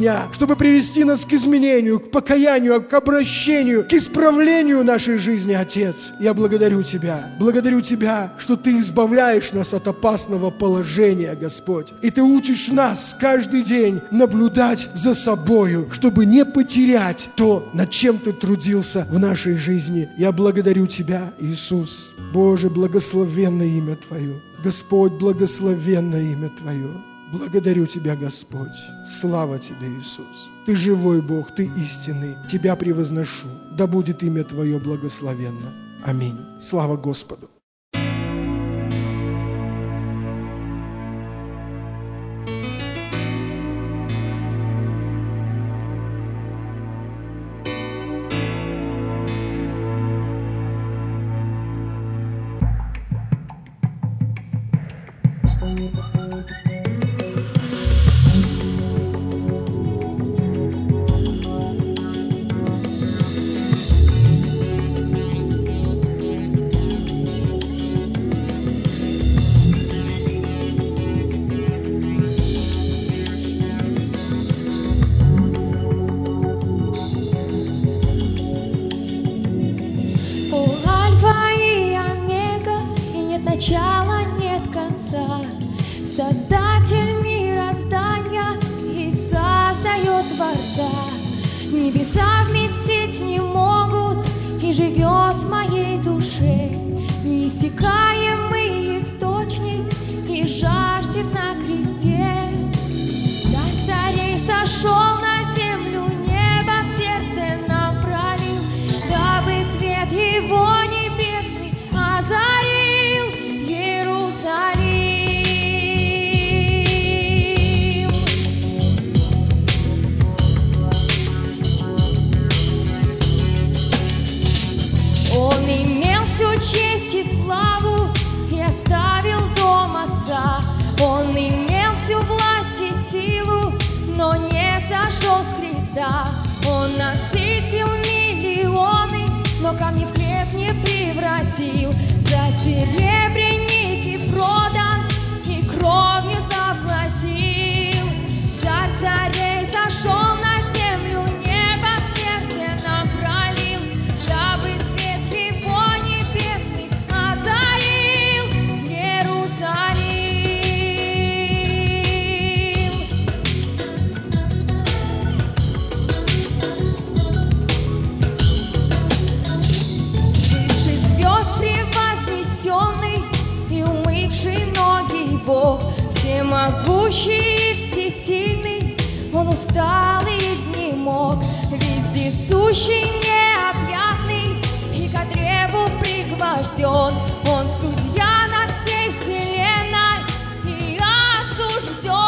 дня, чтобы привести нас к изменению, к покаянию, к обращению, к исправлению нашей жизни, Отец. Я благодарю Тебя, что Ты избавляешь нас от опасного положения, Господь. И Ты учишь нас каждый день наблюдать за собою, чтобы не потерять то, над чем Ты трудился в нашей жизни. Я благодарю Тебя, Иисус. Боже, благословенное имя Твое. Господь, благословенное имя Твое. Благодарю Тебя, Господь. Слава Тебе, Иисус. Ты живой Бог, Ты истинный. Тебя превозношу. Да будет имя Твое благословенно. Аминь. Слава Господу. Начала нет конца, Создатель мироздания и создает Творца. Небеса вместить не могут, и живет в моей душе неиссякаемый источник, и жаждет на кресте. Царь царей сошел на землю, небо в сердце нам пролил, дабы свет его небесный озарил Иерусалим. Он имел всю честь и славу и оставил дом отца. Он имел всю власть и силу, но не сошел с креста. Он насытил миллионы, но камни в хлеб не превратил. За серебряник и продан, и кровью заплатил. Царь царей сошел на землю, небо в сердце нам пролил, дабы свет его небесный озарил Иерусалим. Выше звезд превознесенный и умывший ноги Бог, всемогущий и всесильный, Он устал и изнемог, вездесущий, необъятный и ко древу пригвожден. Он судья над всей вселенной и осужден.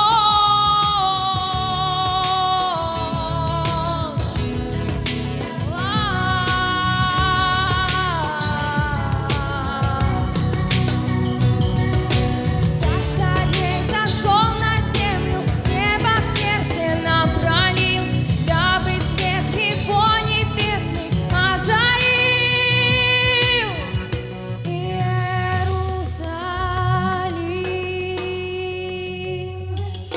Царь царей сошел на землю, небо в сердце нам пролил, дабы свет его небесный озарил Иерусалим.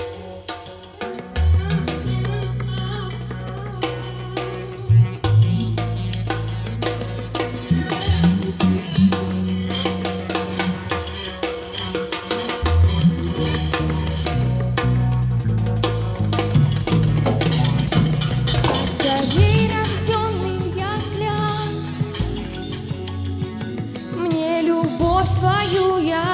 Царей, рожденный в яслях, мне любовь свою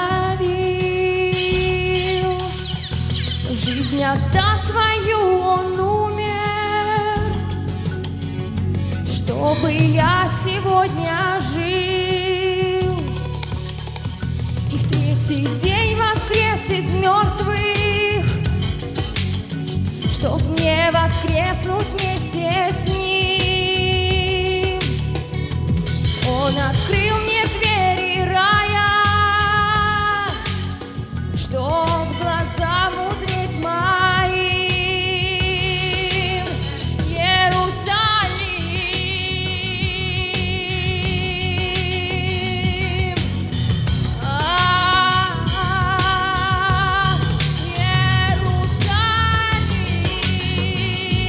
явил. Жизнь отдав свою, он умер, чтобы я сегодня жил. И в третий день воскрес из мертвых, чтоб мне воскреснуть вместе с ним. Он открыл мне двери рая, чтоб глазам узреть моим Иерусалим. Иерусалим.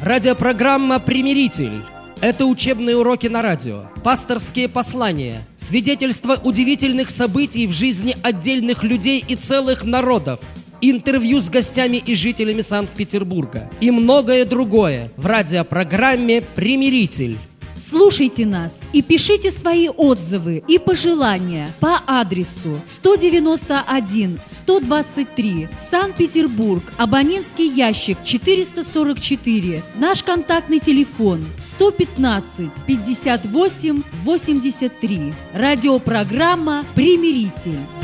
Радиопрограмма «Примиритель». Это учебные уроки на радио, пасторские послания, свидетельства удивительных событий в жизни отдельных людей и целых народов, интервью с гостями и жителями Санкт-Петербурга и многое другое в радиопрограмме «Примиритель». Слушайте нас и пишите свои отзывы и пожелания по адресу 191-123, Санкт-Петербург, абонентский ящик 444, наш контактный телефон 115-58-83. Радиопрограмма «Примиритель».